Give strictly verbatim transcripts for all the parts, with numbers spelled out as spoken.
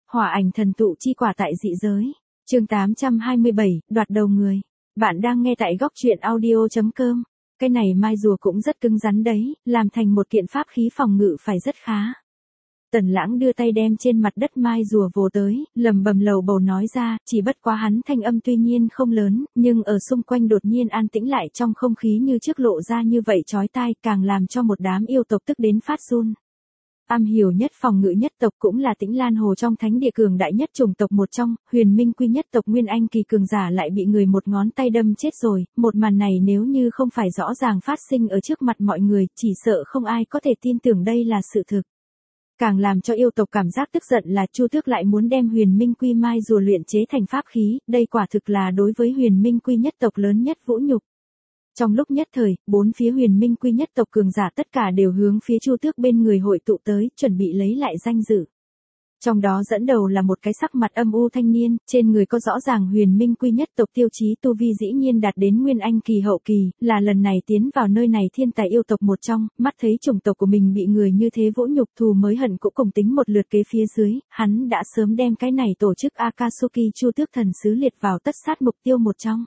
Hỏa ảnh thần tụ chi quả tại dị giới. Chương tám trăm hai mươi bảy, đoạt đầu người. Bạn đang nghe tại góc truyện audio chấm com. Cái này mai rùa cũng rất cứng rắn đấy, làm thành một kiện pháp khí phòng ngự phải rất khá. Tần Lãng đưa tay đem trên mặt đất mai rùa vồ tới, lầm bầm lầu bầu nói ra, chỉ bất quá hắn thanh âm tuy nhiên không lớn, nhưng ở xung quanh đột nhiên an tĩnh lại trong không khí như trước lộ ra như vậy chói tai, càng làm cho một đám yêu tộc tức đến phát run. Am hiểu nhất phòng ngự nhất tộc cũng là Tĩnh Lan Hồ trong thánh địa cường đại nhất chủng tộc một trong, Huyền Minh Quy nhất tộc Nguyên Anh kỳ cường giả lại bị người một ngón tay đâm chết rồi, một màn này nếu như không phải rõ ràng phát sinh ở trước mặt mọi người, chỉ sợ không ai có thể tin tưởng đây là sự thực. Càng làm cho yêu tộc cảm giác tức giận là Chu Tước lại muốn đem Huyền Minh Quy mai rùa luyện chế thành pháp khí, đây quả thực là đối với Huyền Minh Quy nhất tộc lớn nhất vũ nhục. Trong lúc nhất thời, bốn phía Huyền Minh Quy nhất tộc cường giả tất cả đều hướng phía Chu Tước bên người hội tụ tới, chuẩn bị lấy lại danh dự. Trong đó dẫn đầu là một cái sắc mặt âm u thanh niên, trên người có rõ ràng Huyền Minh Quy nhất tộc tiêu chí tu vi dĩ nhiên đạt đến Nguyên Anh kỳ hậu kỳ, là lần này tiến vào nơi này thiên tài yêu tộc một trong, mắt thấy chủng tộc của mình bị người như thế vỗ nhục thù mới hận cũng cùng tính một lượt kế phía dưới, hắn đã sớm đem cái này tổ chức Akatsuki Chu Tước thần sứ liệt vào tất sát mục tiêu một trong.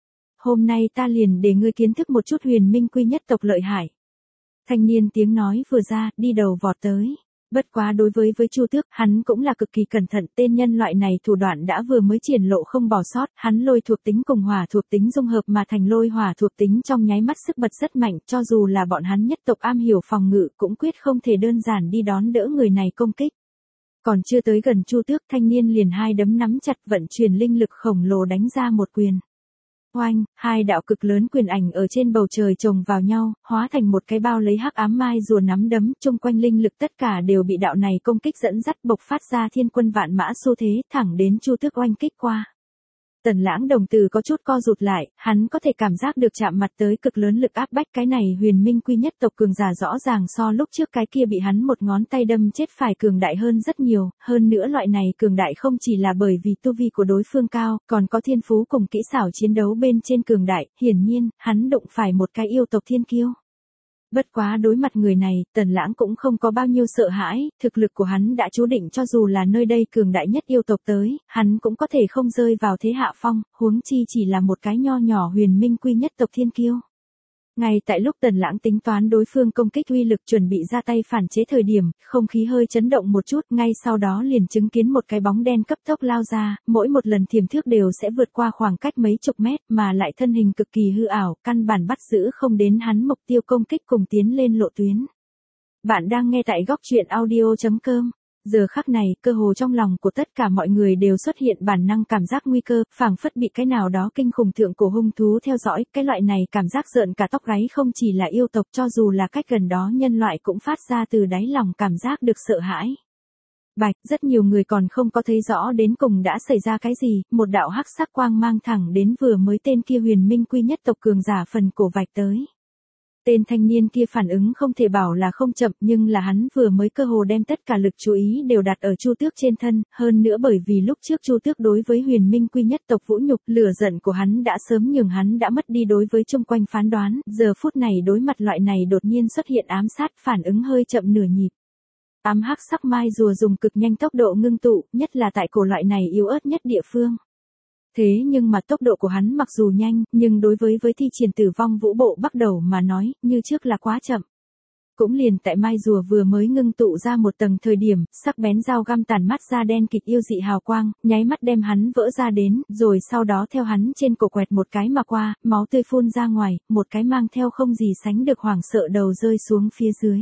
Hôm nay ta liền để ngươi kiến thức một chút Huyền Minh Quy nhất tộc lợi hại. Thanh niên tiếng nói vừa ra, đi đầu vọt tới. Bất quá đối với với Chu Tước, hắn cũng là cực kỳ cẩn thận, tên nhân loại này thủ đoạn đã vừa mới triển lộ không bỏ sót, hắn lôi thuộc tính cùng hỏa thuộc tính dung hợp mà thành lôi hỏa thuộc tính trong nháy mắt sức bật rất mạnh, cho dù là bọn hắn nhất tộc am hiểu phòng ngự cũng quyết không thể đơn giản đi đón đỡ người này công kích. Còn chưa tới gần Chu Tước, thanh niên liền hai đấm nắm chặt vận chuyển linh lực khổng lồ đánh ra một quyền. Oanh, hai đạo cực lớn quyền ảnh ở trên bầu trời chồng vào nhau, hóa thành một cái bao lấy hắc ám mai rùa nắm đấm, chung quanh linh lực tất cả đều bị đạo này công kích dẫn dắt bộc phát ra thiên quân vạn mã xu thế, thẳng đến Chu Tước oanh kích qua. Tần Lãng đồng tử có chút co rụt lại, hắn có thể cảm giác được chạm mặt tới cực lớn lực áp bách, cái này Huyền Minh Quy nhất tộc cường giả rõ ràng so lúc trước cái kia bị hắn một ngón tay đâm chết phải cường đại hơn rất nhiều, hơn nữa loại này cường đại không chỉ là bởi vì tu vi của đối phương cao, còn có thiên phú cùng kỹ xảo chiến đấu bên trên cường đại, hiển nhiên, hắn đụng phải một cái yêu tộc thiên kiêu. Bất quá đối mặt người này, Tần Lãng cũng không có bao nhiêu sợ hãi, thực lực của hắn đã chú định cho dù là nơi đây cường đại nhất yêu tộc tới, hắn cũng có thể không rơi vào thế hạ phong, huống chi chỉ là một cái nho nhỏ Huyền Minh Quy nhất tộc thiên kiêu. Ngay tại lúc Tần Lãng tính toán đối phương công kích uy lực chuẩn bị ra tay phản chế thời điểm, không khí hơi chấn động một chút, ngay sau đó liền chứng kiến một cái bóng đen cấp tốc lao ra, mỗi một lần thiểm thước đều sẽ vượt qua khoảng cách mấy chục mét, mà lại thân hình cực kỳ hư ảo, căn bản bắt giữ không đến hắn mục tiêu công kích cùng tiến lên lộ tuyến. Bạn đang nghe tại góc truyện audio chấm com. Giờ khắc này, cơ hồ trong lòng của tất cả mọi người đều xuất hiện bản năng cảm giác nguy cơ, phảng phất bị cái nào đó kinh khủng thượng cổ hung thú theo dõi, cái loại này cảm giác rợn cả tóc gáy không chỉ là yêu tộc cho dù là cách gần đó nhân loại cũng phát ra từ đáy lòng cảm giác được sợ hãi. Bạch, rất nhiều người còn không có thấy rõ đến cùng đã xảy ra cái gì, một đạo hắc sắc quang mang thẳng đến vừa mới tên kia Huyền Minh Quy nhất tộc cường giả phần cổ vạch tới. Tên thanh niên kia phản ứng không thể bảo là không chậm, nhưng là hắn vừa mới cơ hồ đem tất cả lực chú ý đều đặt ở Chu Tước trên thân, hơn nữa bởi vì lúc trước Chu Tước đối với Huyền Minh Quy nhất tộc vũ nhục, lửa giận của hắn đã sớm nhường hắn đã mất đi đối với chung quanh phán đoán, giờ phút này đối mặt loại này đột nhiên xuất hiện ám sát, phản ứng hơi chậm nửa nhịp. Ám hắc sắc mai rùa dùng cực nhanh tốc độ ngưng tụ, nhất là tại cổ loại này yếu ớt nhất địa phương. Thế nhưng mà tốc độ của hắn mặc dù nhanh, nhưng đối với với thi triển tử vong vũ bộ bắt đầu mà nói, như trước là quá chậm. Cũng liền tại mai rùa vừa mới ngưng tụ ra một tầng thời điểm, sắc bén dao găm tàn mắt ra đen kịt yêu dị hào quang, nháy mắt đem hắn vỡ ra đến, rồi sau đó theo hắn trên cổ quẹt một cái mà qua, máu tươi phun ra ngoài, một cái mang theo không gì sánh được hoảng sợ đầu rơi xuống phía dưới.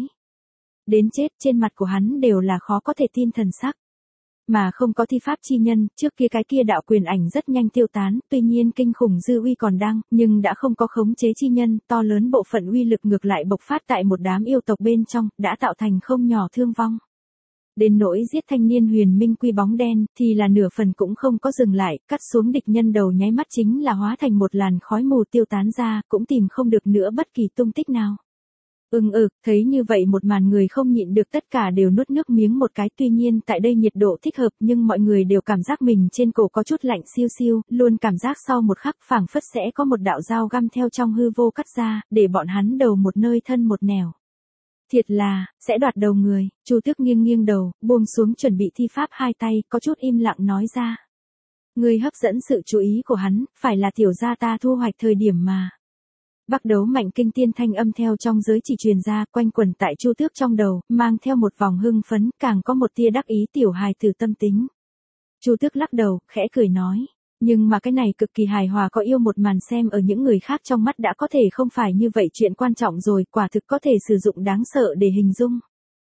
Đến chết, trên mặt của hắn đều là khó có thể tin thần sắc. Mà không có thi pháp chi nhân, trước kia cái kia đạo quyền ảnh rất nhanh tiêu tán, tuy nhiên kinh khủng dư uy còn đang, nhưng đã không có khống chế chi nhân, to lớn bộ phận uy lực ngược lại bộc phát tại một đám yêu tộc bên trong, đã tạo thành không nhỏ thương vong. Đến nỗi giết thanh niên Huyền Minh Quy bóng đen, thì là nửa phần cũng không có dừng lại, cắt xuống địch nhân đầu nháy mắt chính là hóa thành một làn khói mù tiêu tán ra, cũng tìm không được nữa bất kỳ tung tích nào. Ưng ực, thấy như vậy một màn người không nhịn được tất cả đều nuốt nước miếng một cái, tuy nhiên tại đây nhiệt độ thích hợp nhưng mọi người đều cảm giác mình trên cổ có chút lạnh siêu siêu, luôn cảm giác sau một khắc phảng phất sẽ có một đạo dao găm theo trong hư vô cắt ra, để bọn hắn đầu một nơi thân một nẻo. Thiệt là, sẽ đoạt đầu người, Chu Tước nghiêng nghiêng đầu, buông xuống chuẩn bị thi pháp hai tay, có chút im lặng nói ra. Ngươi hấp dẫn sự chú ý của hắn, phải là tiểu gia ta thu hoạch thời điểm mà. Bắc Đấu Mạnh kinh tiên thanh âm theo trong giới chỉ truyền ra, quanh quẩn tại Chu Tước trong đầu, mang theo một vòng hưng phấn, càng có một tia đắc ý tiểu hài tử tâm tính. Chu Tước lắc đầu, khẽ cười nói. Nhưng mà cái này cực kỳ hài hòa có yêu một màn xem ở những người khác trong mắt đã có thể không phải như vậy chuyện quan trọng rồi, quả thực có thể sử dụng đáng sợ để hình dung.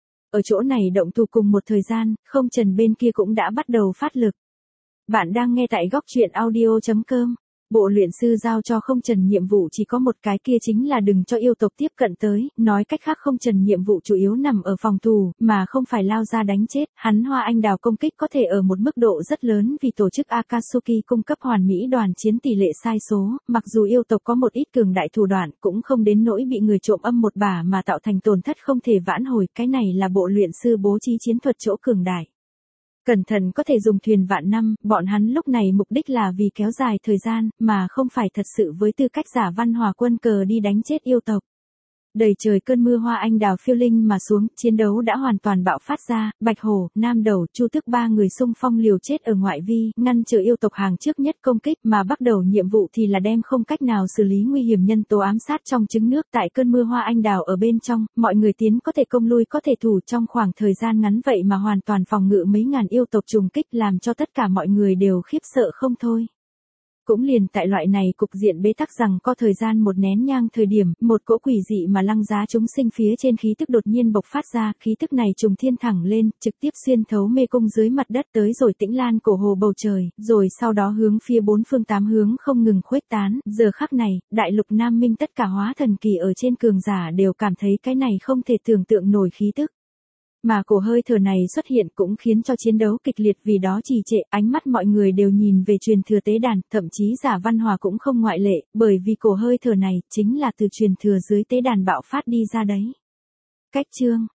Ở chỗ này động thủ cùng một thời gian, không trần bên kia cũng đã bắt đầu phát lực. Bạn đang nghe tại góc truyện audio chấm com. Bộ luyện sư giao cho không trần nhiệm vụ chỉ có một cái, kia chính là đừng cho yêu tộc tiếp cận tới, nói cách khác không trần nhiệm vụ chủ yếu nằm ở phòng thủ, mà không phải lao ra đánh chết, hắn hoa anh đào công kích có thể ở một mức độ rất lớn vì tổ chức Akatsuki cung cấp hoàn mỹ đoàn chiến tỷ lệ sai số, mặc dù yêu tộc có một ít cường đại thủ đoạn cũng không đến nỗi bị người trộm âm một bả mà tạo thành tổn thất không thể vãn hồi, cái này là bộ luyện sư bố trí chiến thuật chỗ cường đại. Cẩn thận có thể dùng thuyền vạn năm, bọn hắn lúc này mục đích là vì kéo dài thời gian, mà không phải thật sự với tư cách giả văn hòa quân cờ đi đánh chết yêu tộc. Đầy trời cơn mưa hoa anh đào phiêu linh mà xuống, chiến đấu đã hoàn toàn bạo phát ra, Bạch Hổ, Nam Đầu, Chu Tước ba người xung phong liều chết ở ngoại vi, ngăn trở yêu tộc hàng trước nhất công kích, mà bắt đầu nhiệm vụ thì là đem không cách nào xử lý nguy hiểm nhân tố ám sát trong trứng nước tại cơn mưa hoa anh đào ở bên trong, mọi người tiến có thể công lui có thể thủ trong khoảng thời gian ngắn vậy mà hoàn toàn phòng ngự mấy ngàn yêu tộc trùng kích làm cho tất cả mọi người đều khiếp sợ không thôi. Cũng liền tại loại này cục diện bế tắc rằng có thời gian một nén nhang thời điểm, một cỗ quỷ dị mà lăng giá chúng sinh phía trên khí tức đột nhiên bộc phát ra, khí tức này trùng thiên thẳng lên, trực tiếp xuyên thấu mê cung dưới mặt đất tới rồi tĩnh lan cổ hồ bầu trời, rồi sau đó hướng phía bốn phương tám hướng không ngừng khuếch tán, giờ khắc này, đại lục Nam Minh tất cả hóa thần kỳ ở trên cường giả đều cảm thấy cái này không thể tưởng tượng nổi khí tức. Mà cổ hơi thở này xuất hiện cũng khiến cho chiến đấu kịch liệt vì đó trì trệ, ánh mắt mọi người đều nhìn về truyền thừa tế đàn, thậm chí giả văn hòa cũng không ngoại lệ, bởi vì cổ hơi thở này chính là từ truyền thừa dưới tế đàn bạo phát đi ra đấy. Cách chương